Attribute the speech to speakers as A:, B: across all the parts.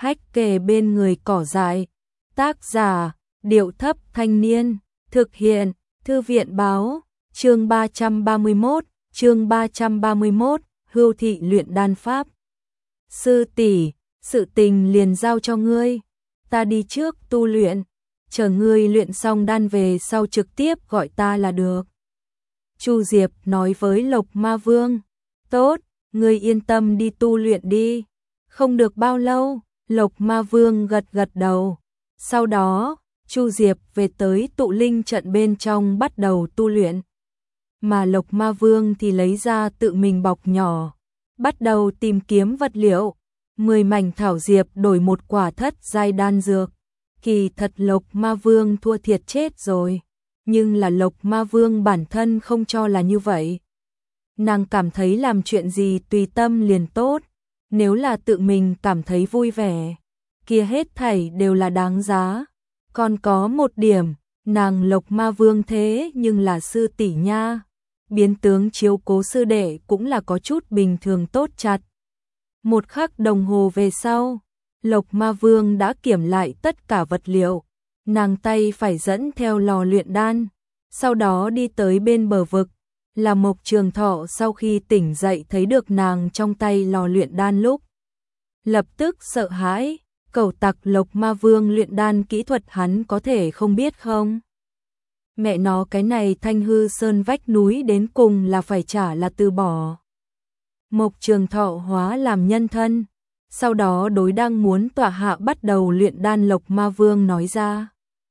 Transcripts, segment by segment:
A: hách kề bên người cỏ dại. Tác giả, Điệu Thấp Thanh Niên. Thực hiện, Thư viện báo. Chương 331, Hưu thị luyện đan pháp. Sư tỷ, sự tình liền giao cho ngươi. Ta đi trước tu luyện. Chờ ngươi luyện xong đan về sau trực tiếp gọi ta là được. Chu Diệp nói với Lộc Ma Vương. Tốt, ngươi yên tâm đi tu luyện đi. Không được bao lâu, Lộc Ma Vương gật gật đầu. Sau đó, Chu Diệp về tới tụ linh trận bên trong bắt đầu tu luyện. Mà Lộc Ma Vương thì lấy ra tự mình bọc nhỏ, bắt đầu tìm kiếm vật liệu. 10 mảnh thảo diệp đổi một quả thất giai đan dược. Kỳ thật Lộc Ma Vương thua thiệt chết rồi. Nhưng là Lộc Ma Vương bản thân không cho là như vậy. Nàng cảm thấy làm chuyện gì tùy tâm liền tốt. Nếu là tự mình cảm thấy vui vẻ, kia hết thảy đều là đáng giá. Còn có một điểm, nàng Lộc Ma Vương thế nhưng là sư tỷ nha. Biến tướng chiếu cố sư đệ cũng là có chút bình thường tốt chặt. Một khắc đồng hồ về sau, Lộc Ma Vương đã kiểm lại tất cả vật liệu. Nàng tay phải dẫn theo lò luyện đan, sau đó đi tới bên bờ vực. Là Mộc Trường Thọ sau khi tỉnh dậy thấy được nàng trong tay lò luyện đan lúc lập tức sợ hãi. Cẩu tặc Lộc Ma Vương luyện đan kỹ thuật hắn có thể không biết không? Mẹ nó, cái này Thanh Hư Sơn vách núi đến cùng là phải trả là từ bỏ. Mộc Trường Thọ hóa làm nhân thân, sau đó đối đang muốn tọa hạ bắt đầu luyện đan Lộc Ma Vương nói ra.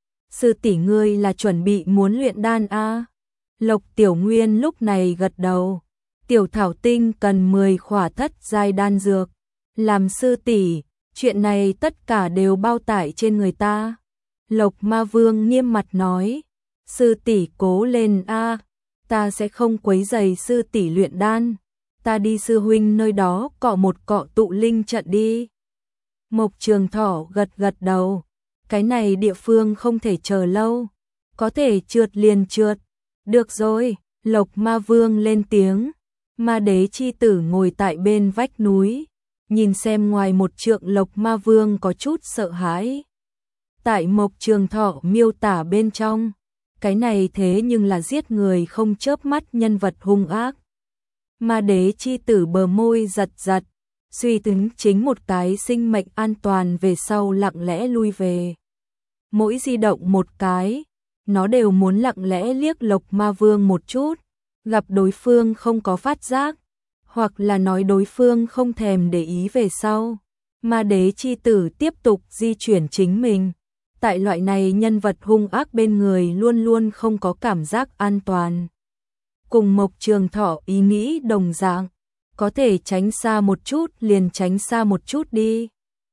A: Sư tỷ ngươi là chuẩn bị muốn luyện đan a? Lộc Tiểu Nguyên lúc này gật đầu. Tiểu Thảo Tinh cần 10 khỏa thất giai đan dược. Làm sư tỷ, chuyện này tất cả đều bao tải trên người ta. Lộc Ma Vương nghiêm mặt nói. Sư tỷ cố lên a, ta sẽ không quấy rầy sư tỷ luyện đan. Ta đi sư huynh nơi đó cọ một cọ tụ linh trận đi. Mộc Trường Thọ gật gật đầu. Cái này địa phương không thể chờ lâu. Có thể trượt liền trượt. Được rồi, Lộc Ma Vương lên tiếng. Ma Đế chi tử ngồi tại bên vách núi, nhìn xem ngoài một trượng. Lộc Ma Vương có chút sợ hãi. Tại Mộc Trường Thọ miêu tả bên trong, cái này thế nhưng là giết người không chớp mắt nhân vật hung ác. Ma Đế chi tử bờ môi giật giật, suy tính chính một cái sinh mệnh an toàn về sau lặng lẽ lui về. Mỗi di động một cái, nó đều muốn lặng lẽ liếc Lộc Ma Vương một chút, gặp đối phương không có phát giác, hoặc là nói đối phương không thèm để ý về sau. Ma Đế chi tử tiếp tục di chuyển chính mình. Tại loại này nhân vật hung ác bên người luôn luôn không có cảm giác an toàn. Cùng Mộc Trường Thọ ý nghĩ đồng dạng, có thể tránh xa một chút liền tránh xa một chút đi.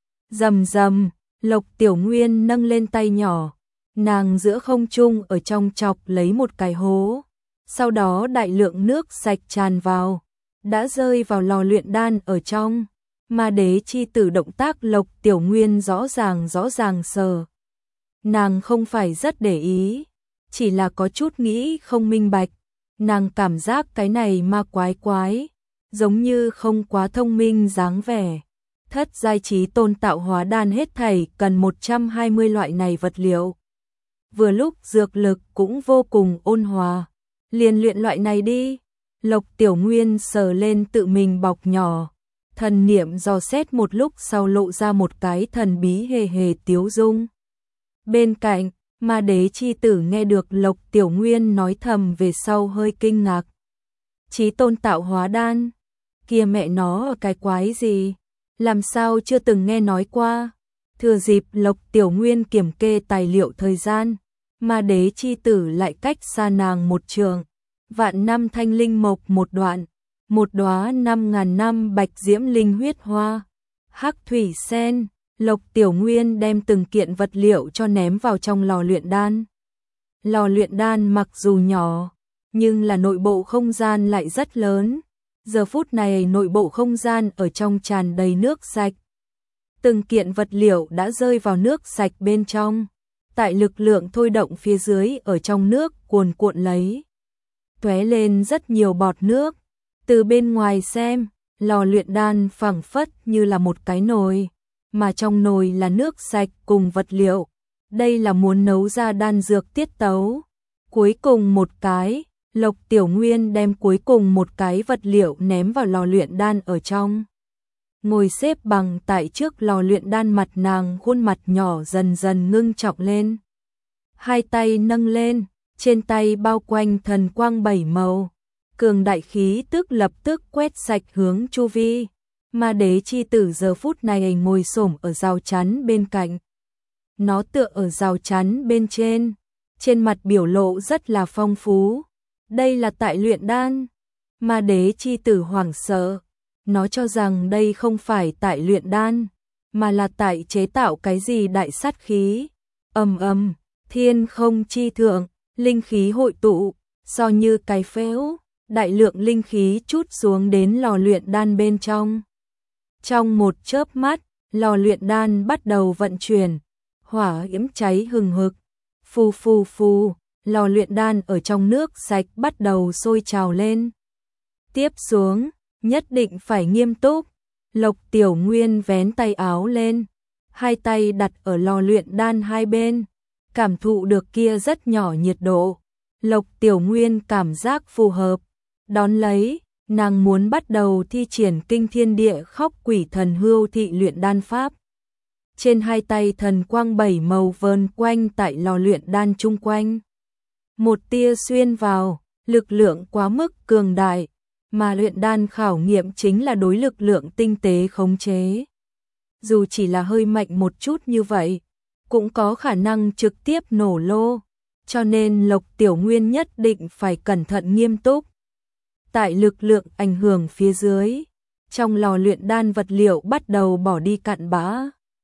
A: Rầm rầm, Lộc Tiểu Nguyên nâng lên tay nhỏ, nàng giữa không trung ở trong chọc lấy một cái hố, sau đó đại lượng nước sạch tràn vào, đã rơi vào lò luyện đan ở trong. Ma Đế chi tử động tác Lộc Tiểu Nguyên rõ ràng sờ. Nàng không phải rất để ý, chỉ là có chút nghĩ không minh bạch. Nàng cảm giác cái này ma quái, giống như không quá thông minh dáng vẻ. Thất giai trí tôn tạo hóa đan hết thảy cần 120 loại này vật liệu. Vừa lúc dược lực cũng vô cùng ôn hòa, liền luyện loại này đi. Lộc Tiểu Nguyên sờ lên tự mình bọc nhỏ, thần niệm dò xét một lúc sau lộ ra một cái thần bí hề hề tiếu dung. Bên cạnh, Ma Đế chi tử nghe được Lộc Tiểu Nguyên nói thầm về sau hơi kinh ngạc. Chí tôn tạo hóa đan, kia mẹ nó ở cái quái gì, làm sao chưa từng nghe nói qua. Thừa dịp Lộc Tiểu Nguyên kiểm kê tài liệu thời gian, Ma Đế chi tử lại cách xa nàng một trường. Vạn năm thanh linh mộc một đoạn, một đóa 5.000 năm bạch diễm linh huyết hoa, hắc thủy sen. Lộc Tiểu Nguyên đem từng kiện vật liệu cho ném vào trong lò luyện đan. Lò luyện đan mặc dù nhỏ, nhưng là nội bộ không gian lại rất lớn. Giờ phút này nội bộ không gian ở trong tràn đầy nước sạch. Từng kiện vật liệu đã rơi vào nước sạch bên trong. Tại lực lượng thôi động phía dưới ở trong nước cuồn cuộn lấy. Tóe lên rất nhiều bọt nước. Từ bên ngoài xem, lò luyện đan phẳng phất như là một cái nồi. mà trong nồi là nước sạch cùng vật liệu. Đây là muốn nấu ra đan dược tiết tấu. Cuối cùng một cái, Lộc Tiểu Nguyên đem cuối cùng một cái vật liệu ném vào lò luyện đan ở trong. Ngồi xếp bằng tại trước lò luyện đan, mặt nàng khuôn mặt nhỏ dần dần ngưng trọng lên. Hai tay nâng lên, trên tay bao quanh thần quang 7 màu. Cường đại khí tức lập tức quét sạch hướng chu vi. Ma đế chi tử giờ phút này ngồi xổm ở rào chắn bên cạnh. Nó tựa ở rào chắn bên trên mặt biểu lộ rất là phong phú. Đây là tại luyện đan. Ma đế chi tử hoảng sợ. Nó cho rằng đây không phải tại luyện đan, mà là tại chế tạo cái gì đại sát khí. Ầm ầm, thiên không chi thượng, linh khí hội tụ, so như cái phễu, đại lượng linh khí trút xuống đến lò luyện đan bên trong. Trong một chớp mắt, lò luyện đan bắt đầu vận chuyển, hỏa yếm cháy hừng hực. Phù phù phù, lò luyện đan ở trong nước sạch bắt đầu sôi trào lên. Tiếp xuống, nhất định phải nghiêm túc. Lộc Tiểu Nguyên vén tay áo lên, hai tay đặt ở lò luyện đan hai bên, cảm thụ được kia rất nhỏ nhiệt độ. Lộc Tiểu Nguyên cảm giác phù hợp, đón lấy, nàng muốn bắt đầu thi triển kinh thiên địa khóc quỷ thần hưu thị luyện đan pháp. Trên hai tay thần quang 7 màu vờn quanh tại lò luyện đan chung quanh. Một tia xuyên vào, lực lượng quá mức cường đại, mà luyện đan khảo nghiệm chính là đối lực lượng tinh tế khống chế. Dù chỉ là hơi mạnh một chút như vậy, cũng có khả năng trực tiếp nổ lô, cho nên Lộc Tiểu Nguyên nhất định phải cẩn thận nghiêm túc. Tại lực lượng ảnh hưởng phía dưới, trong lò luyện đan vật liệu bắt đầu bỏ đi cặn bã.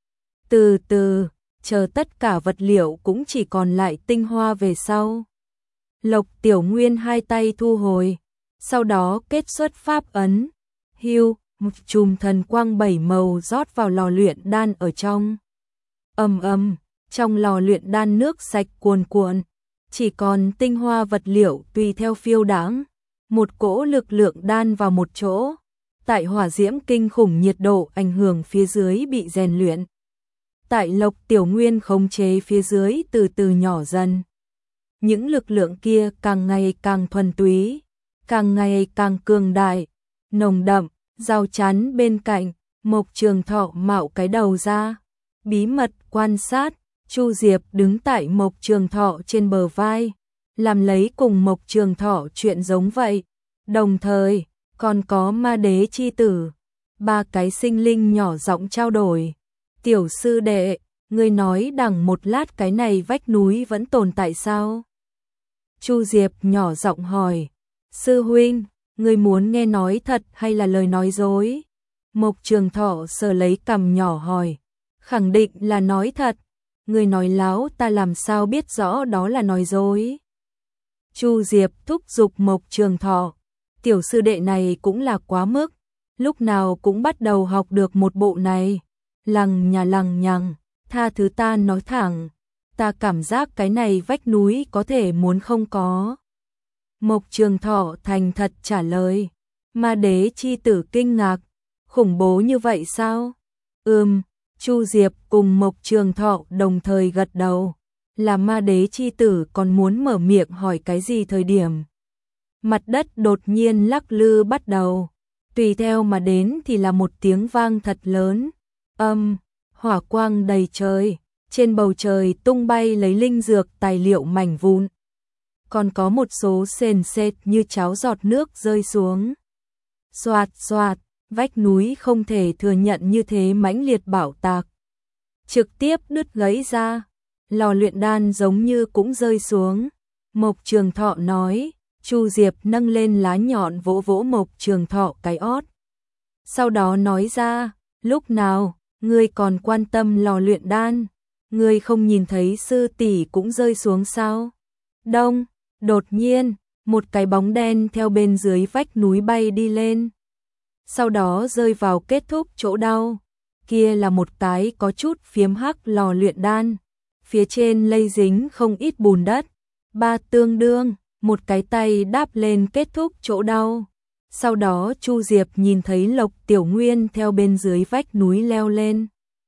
A: Từ từ, chờ tất cả vật liệu cũng chỉ còn lại tinh hoa về sau. Lộc Tiểu Nguyên hai tay thu hồi, sau đó kết xuất pháp ấn, hưu, một chùm thần quang 7 màu rót vào lò luyện đan ở trong. Ầm ầm, trong lò luyện đan nước sạch cuồn cuộn, chỉ còn tinh hoa vật liệu tùy theo phiêu đãng, một cỗ lực lượng đan vào một chỗ, tại hỏa diễm kinh khủng nhiệt độ ảnh hưởng phía dưới bị rèn luyện. Tại Lộc Tiểu Nguyên khống chế phía dưới từ từ nhỏ dần. Những lực lượng kia càng ngày càng thuần túy, càng ngày càng cường đại, nồng đậm. Rào chắn bên cạnh, Mộc Trường Thọ mạo cái đầu ra, bí mật quan sát. Chu Diệp đứng tại Mộc Trường Thọ trên bờ vai, làm lấy cùng Mộc Trường Thọ chuyện giống vậy. Đồng thời, còn có ma đế chi tử, ba cái sinh linh nhỏ giọng trao đổi. Tiểu sư đệ, ngươi nói đằng một lát cái này vách núi vẫn tồn tại sao? Chu Diệp nhỏ giọng hỏi. Sư huynh, ngươi muốn nghe nói thật hay là lời nói dối? Mộc Trường Thọ sờ lấy cằm nhỏ hỏi. Khẳng định là nói thật. Ngươi nói láo ta làm sao biết rõ đó là nói dối? Chu Diệp thúc giục Mộc Trường Thọ. Tiểu sư đệ này cũng là quá mức, lúc nào cũng bắt đầu học được một bộ này. Lằng nhằng, tha thứ ta nói thẳng, ta cảm giác cái này vách núi có thể muốn không có. Mộc Trường Thọ thành thật trả lời. Ma đế chi tử kinh ngạc, khủng bố như vậy sao? Chu Diệp cùng Mộc Trường Thọ đồng thời gật đầu. Là ma đế chi tử còn muốn mở miệng hỏi cái gì thời điểm. Mặt đất đột nhiên lắc lư bắt đầu, tùy theo mà đến thì là một tiếng vang thật lớn. Hỏa quang đầy trời, trên bầu trời tung bay lấy linh dược tài liệu mảnh vụn. Còn có một số sền sệt như cháo giọt nước rơi xuống. Xoạt xoạt, vách núi không thể thừa nhận như thế mãnh liệt bạo tạc. Trực tiếp đứt gãy ra, lò luyện đan giống như cũng rơi xuống. Mộc Trường Thọ nói, Chu Diệp nâng lên lá nhọn vỗ vỗ Mộc Trường Thọ cái ót. Sau đó nói ra, lúc nào, ngươi còn quan tâm lò luyện đan, ngươi không nhìn thấy sư tỷ cũng rơi xuống sao? Đông, đột nhiên, một cái bóng đen theo bên dưới vách núi bay đi lên. Sau đó rơi vào kết thúc chỗ đau. Kia là một cái có chút phiếm hắc lò luyện đan, phía trên lây dính không ít bùn đất. Ba tương đương, một cái tay đáp lên kết thúc chỗ đau. Sau đó Chu Diệp nhìn thấy Lộc Tiểu Nguyên theo bên dưới vách núi leo lên.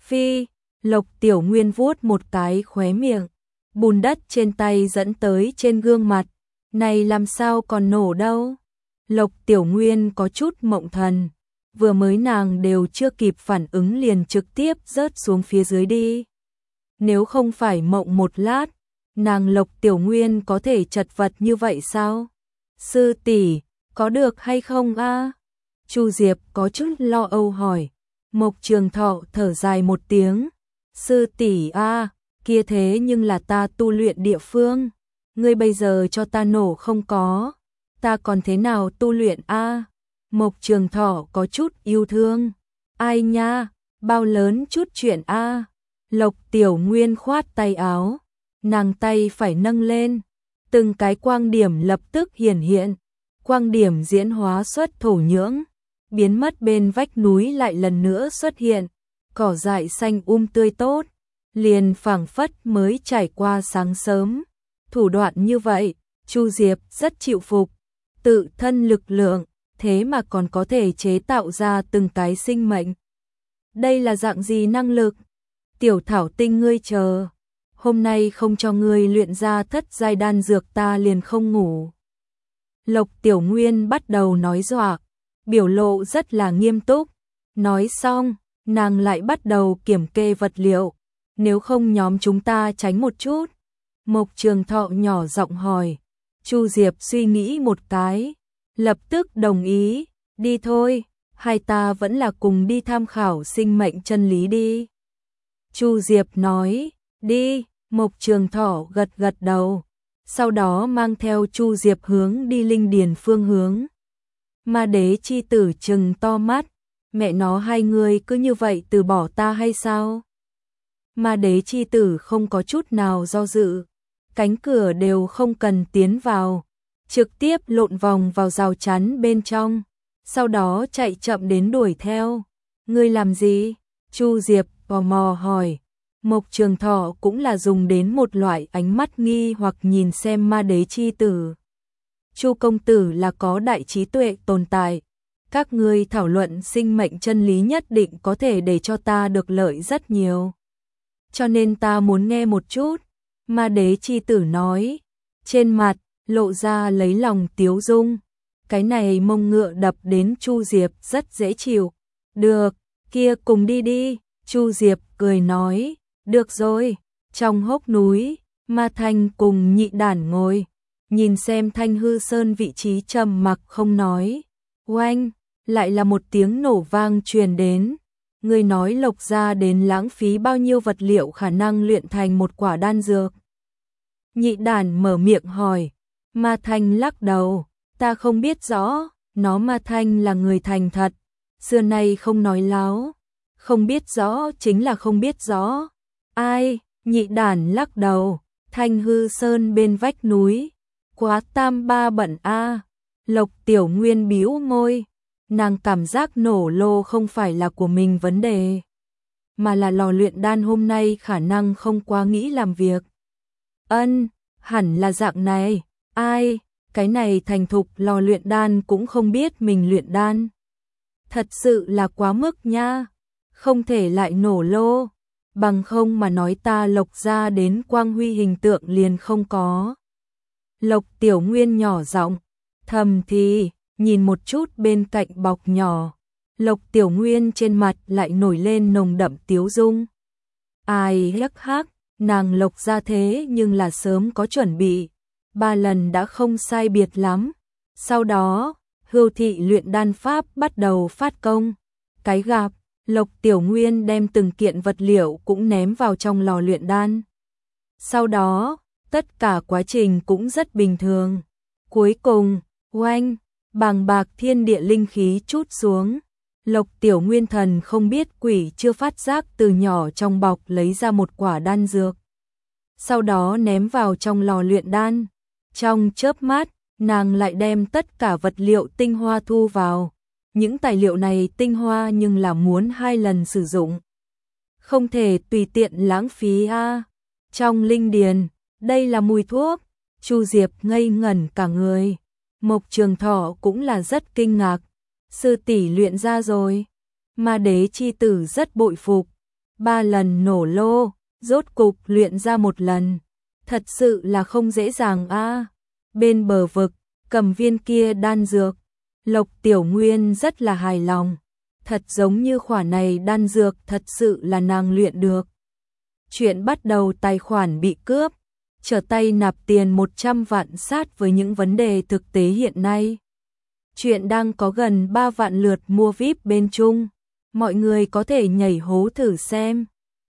A: Phi, Lộc Tiểu Nguyên vuốt một cái khóe miệng, bùn đất trên tay dẫn tới trên gương mặt, này làm sao còn nổ đâu. Lộc Tiểu Nguyên có chút mộng thần, vừa mới nàng đều chưa kịp phản ứng liền trực tiếp rớt xuống phía dưới đi. Nếu không phải mộng một lát, nàng Lộc Tiểu Nguyên có thể chật vật như vậy sao? Sư tỷ, có được hay không a? Chu Diệp có chút lo âu hỏi. Mộc Trường Thọ thở dài một tiếng. Sư tỷ a, kia thế nhưng là ta tu luyện địa phương. Ngươi bây giờ cho ta nổ không có. Ta còn thế nào tu luyện a? Mộc Trường Thọ có chút yêu thương. Ai nha, bao lớn chút chuyện a? Lộc Tiểu Nguyên khoát tay áo. Nàng tay phải nâng lên. Từng cái quang điểm lập tức hiển hiện. Quang điểm diễn hóa xuất thổ nhưỡng. Biến mất bên vách núi lại lần nữa xuất hiện. Cỏ dại xanh tươi tốt. Liền phảng phất mới trải qua sáng sớm. Thủ đoạn như vậy, Chu Diệp rất chịu phục. Tự thân lực lượng, thế mà còn có thể chế tạo ra từng cái sinh mệnh. Đây là dạng gì năng lực? Tiểu Thảo Tinh ngươi chờ. Hôm nay không cho ngươi luyện ra thất giai đan dược ta liền không ngủ. Lộc Tiểu Nguyên bắt đầu nói dọa, biểu lộ rất là nghiêm túc. Nói xong, nàng lại bắt đầu kiểm kê vật liệu. Nếu không nhóm chúng ta tránh một chút. Mộc Trường Thọ nhỏ giọng hỏi. Chu Diệp suy nghĩ một cái, lập tức đồng ý. Đi thôi, hai ta vẫn là cùng đi tham khảo sinh mệnh chân lý đi. Chu Diệp nói, đi. Mộc Trường Thọ gật gật đầu, sau đó mang theo Chu Diệp hướng đi linh điền phương hướng. Ma Đế chi tử trừng to mắt, mẹ nó hai người cứ như vậy từ bỏ ta hay sao? Ma Đế chi tử không có chút nào do dự, cánh cửa đều không cần tiến vào, trực tiếp lộn vòng vào rào chắn bên trong, sau đó chạy chậm đến đuổi theo. Ngươi làm gì? Chu Diệp tò mò hỏi. Mộc Trường Thọ cũng là dùng đến một loại ánh mắt nghi hoặc nhìn xem Ma Đế chi tử. Chu công tử là có đại trí tuệ tồn tại. Các ngươi thảo luận sinh mệnh chân lý nhất định có thể để cho ta được lợi rất nhiều. Cho nên ta muốn nghe một chút. Ma Đế chi tử nói. Trên mặt, lộ ra lấy lòng tiếu dung. Cái này mông ngựa đập đến Chu Diệp rất dễ chịu. Được, kia cùng đi đi. Chu Diệp cười nói. Được rồi, trong hốc núi, Ma Thanh cùng Nhị Đản ngồi, nhìn xem Thanh Hư Sơn vị trí trầm mặc không nói. Oanh, lại là một tiếng nổ vang truyền đến. Người nói Lộc gia đến lãng phí bao nhiêu vật liệu khả năng luyện thành một quả đan dược. Nhị Đản mở miệng hỏi. Ma Thanh lắc đầu, ta không biết rõ, Ma Thanh là người thành thật, xưa nay không nói láo, không biết rõ chính là không biết rõ. Ai? Nhị Đản lắc đầu. Thanh Hư Sơn bên vách núi. Quá tam ba bận a. Lộc Tiểu Nguyên bĩu môi. Nàng cảm giác nổ lô không phải là của mình vấn đề, mà là lò luyện đan hôm nay khả năng không quá nghĩ làm việc. Hẳn là dạng này. Ai? Cái này thành thục lò luyện đan cũng không biết mình luyện đan. Thật sự là quá mức nha. Không thể lại nổ lô. Bằng không mà nói ta Lộc gia đến quang huy hình tượng liền không có. Lộc Tiểu Nguyên nhỏ giọng thầm thì, nhìn một chút bên cạnh bọc nhỏ. Lộc Tiểu Nguyên trên mặt lại nổi lên nồng đậm tiếu dung. Ai hắc hắc, nàng Lộc gia thế nhưng là sớm có chuẩn bị. 3 lần đã không sai biệt lắm. Sau đó, Hưu thị luyện đan pháp bắt đầu phát công. Cái gặp, Lộc Tiểu Nguyên đem từng kiện vật liệu cũng ném vào trong lò luyện đan. Sau đó, tất cả quá trình cũng rất bình thường. Cuối cùng, oanh, bàng bạc thiên địa linh khí trút xuống. Lộc Tiểu Nguyên thần không biết quỷ chưa phát giác từ nhỏ trong bọc lấy ra một quả đan dược. Sau đó ném vào trong lò luyện đan. Trong chớp mắt, nàng lại đem tất cả vật liệu tinh hoa thu vào. Những tài liệu này tinh hoa nhưng là muốn 2 lần sử dụng. Không thể tùy tiện lãng phí a. Trong linh điền, đây là mùi thuốc. Chu Diệp ngây ngẩn cả người. Mộc Trường Thọ cũng là rất kinh ngạc. Sư tỷ luyện ra rồi. Ma Đế chi tử rất bội phục. 3 lần nổ lô, rốt cục luyện ra 1 lần. Thật sự là không dễ dàng a. Bên bờ vực, cầm viên kia đan dược, Lộc Tiểu Nguyên rất là hài lòng. Thật giống như khỏa này đan dược thật sự là nàng luyện được. Chuyện bắt đầu tài khoản bị cướp, trở tay nạp tiền 100 vạn sát với những vấn đề thực tế hiện nay. Chuyện đang có gần 3 vạn lượt mua VIP bên Trung. Mọi người có thể nhảy hố thử xem.